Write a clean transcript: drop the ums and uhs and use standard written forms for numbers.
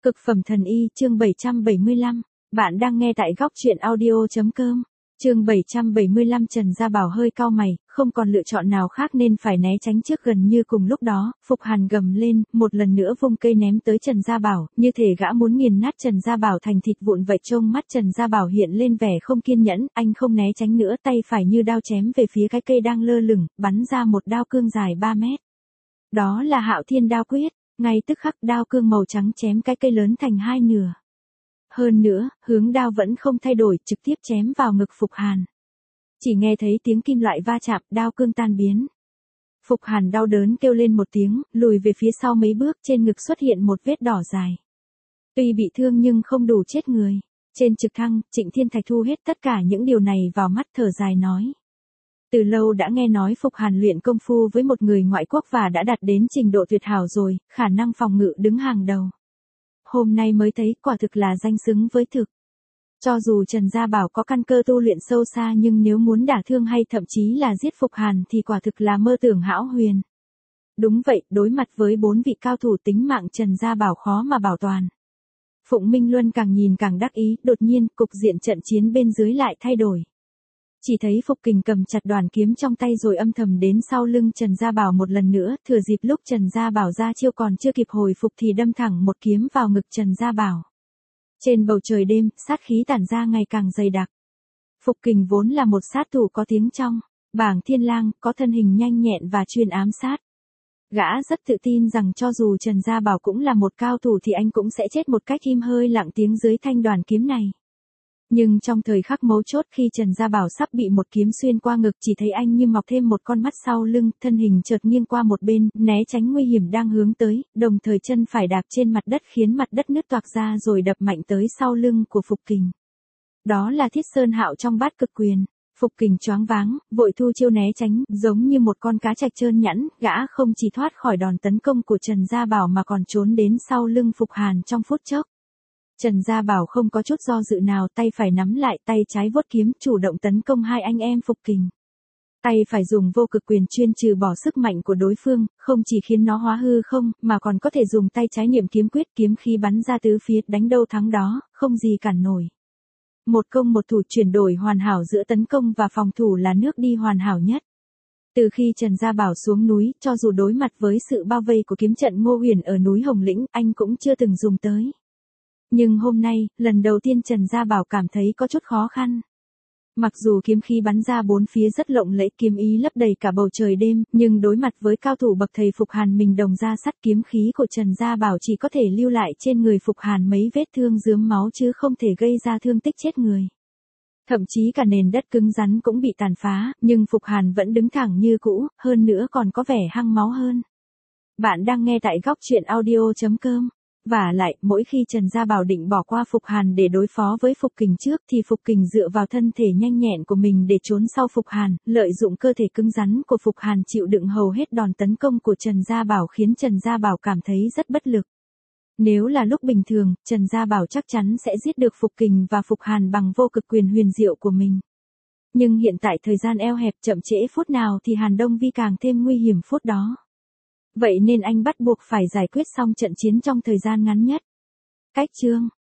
Cực phẩm thần y chương 775, bạn đang nghe tại góc truyện audio.com. Chương 775 Trần Gia Bảo hơi cau mày, không còn lựa chọn nào khác nên phải né tránh trước. Gần như cùng lúc đó, Phục Hàn gầm lên, một lần nữa vung cây ném tới Trần Gia Bảo, như thể gã muốn nghiền nát Trần Gia Bảo thành thịt vụn vậy. Trông mắt Trần Gia Bảo hiện lên vẻ không kiên nhẫn, anh không né tránh nữa, tay phải như đao chém về phía cái cây đang lơ lửng, bắn ra một đao cương dài 3 mét. Đó là Hạo Thiên Đao Quyết, ngay tức khắc đao cương màu trắng chém cái cây lớn thành hai nửa. Hơn nữa, hướng đao vẫn không thay đổi, trực tiếp chém vào ngực Phục Hàn. Chỉ nghe thấy tiếng kim loại va chạm, đao cương tan biến. Phục Hàn đau đớn kêu lên một tiếng, lùi về phía sau mấy bước, trên ngực xuất hiện một vết đỏ dài. Tuy bị thương nhưng không đủ chết người. Trên trực thăng, Trịnh Thiên Thạch thu hết tất cả những điều này vào mắt, thở dài nói. Từ lâu đã nghe nói Phục Hàn luyện công phu với một người ngoại quốc và đã đạt đến trình độ tuyệt hảo rồi, khả năng phòng ngự đứng hàng đầu. Hôm nay mới thấy quả thực là danh xứng với thực. Cho dù Trần Gia Bảo có căn cơ tu luyện sâu xa nhưng nếu muốn đả thương hay thậm chí là giết Phục Hàn thì quả thực là mơ tưởng hão huyền. Đúng vậy, đối mặt với 4 vị cao thủ tính mạng Trần Gia Bảo khó mà bảo toàn. Phụng Minh Luân càng nhìn càng đắc ý, đột nhiên cục diện trận chiến bên dưới lại thay đổi. Chỉ thấy Phục Kình cầm chặt đoàn kiếm trong tay rồi âm thầm đến sau lưng Trần Gia Bảo một lần nữa, thừa dịp lúc Trần Gia Bảo ra chiêu còn chưa kịp hồi phục thì đâm thẳng một kiếm vào ngực Trần Gia Bảo. Trên bầu trời đêm, sát khí tản ra ngày càng dày đặc. Phục Kình vốn là một sát thủ có tiếng trong bảng Thiên Lang, có thân hình nhanh nhẹn và chuyên ám sát. Gã rất tự tin rằng cho dù Trần Gia Bảo cũng là một cao thủ thì anh cũng sẽ chết một cách im hơi lặng tiếng dưới thanh đoàn kiếm này. Nhưng trong thời khắc mấu chốt khi Trần Gia Bảo sắp bị một kiếm xuyên qua ngực, chỉ thấy anh như mọc thêm một con mắt sau lưng, thân hình chợt nghiêng qua một bên, né tránh nguy hiểm đang hướng tới, đồng thời chân phải đạp trên mặt đất khiến mặt đất nứt toạc ra rồi đập mạnh tới sau lưng của Phục Kình. Đó là Thiết Sơn Hạo trong Bát Cực Quyền. Phục Kình choáng váng, vội thu chiêu né tránh, giống như một con cá trạch trơn nhẵn, gã không chỉ thoát khỏi đòn tấn công của Trần Gia Bảo mà còn trốn đến sau lưng Phục Hàn trong phút chốc. Trần Gia Bảo không có chút do dự nào, tay phải nắm lại, tay trái vuốt kiếm, chủ động tấn công hai anh em Phục Kình. Tay phải dùng vô cực quyền chuyên trừ bỏ sức mạnh của đối phương, không chỉ khiến nó hóa hư không, mà còn có thể dùng tay trái niệm kiếm quyết, kiếm khí bắn ra tứ phía, đánh đâu thắng đó, không gì cản nổi. Một công một thủ, chuyển đổi hoàn hảo giữa tấn công và phòng thủ là nước đi hoàn hảo nhất. Từ khi Trần Gia Bảo xuống núi, cho dù đối mặt với sự bao vây của kiếm trận Ngô Huyền ở núi Hồng Lĩnh, anh cũng chưa từng dùng tới. Nhưng hôm nay, lần đầu tiên Trần Gia Bảo cảm thấy có chút khó khăn. Mặc dù kiếm khí bắn ra bốn phía rất lộng lẫy, kiếm ý lấp đầy cả bầu trời đêm, nhưng đối mặt với cao thủ bậc thầy Phục Hàn mình đồng ra sắt, kiếm khí của Trần Gia Bảo chỉ có thể lưu lại trên người Phục Hàn mấy vết thương rướm máu chứ không thể gây ra thương tích chết người. Thậm chí cả nền đất cứng rắn cũng bị tàn phá, nhưng Phục Hàn vẫn đứng thẳng như cũ, hơn nữa còn có vẻ hăng máu hơn. Bạn đang nghe tại góc truyện audio.com. Vả lại, mỗi khi Trần Gia Bảo định bỏ qua Phục Hàn để đối phó với Phục Kình trước thì Phục Kình dựa vào thân thể nhanh nhẹn của mình để trốn sau Phục Hàn, lợi dụng cơ thể cứng rắn của Phục Hàn chịu đựng hầu hết đòn tấn công của Trần Gia Bảo khiến Trần Gia Bảo cảm thấy rất bất lực. Nếu là lúc bình thường, Trần Gia Bảo chắc chắn sẽ giết được Phục Kình và Phục Hàn bằng vô cực quyền huyền diệu của mình. Nhưng hiện tại thời gian eo hẹp, chậm trễ phút nào thì Hàn Đông Vi càng thêm nguy hiểm phút đó. Vậy nên anh bắt buộc phải giải quyết xong trận chiến trong thời gian ngắn nhất. Cách chương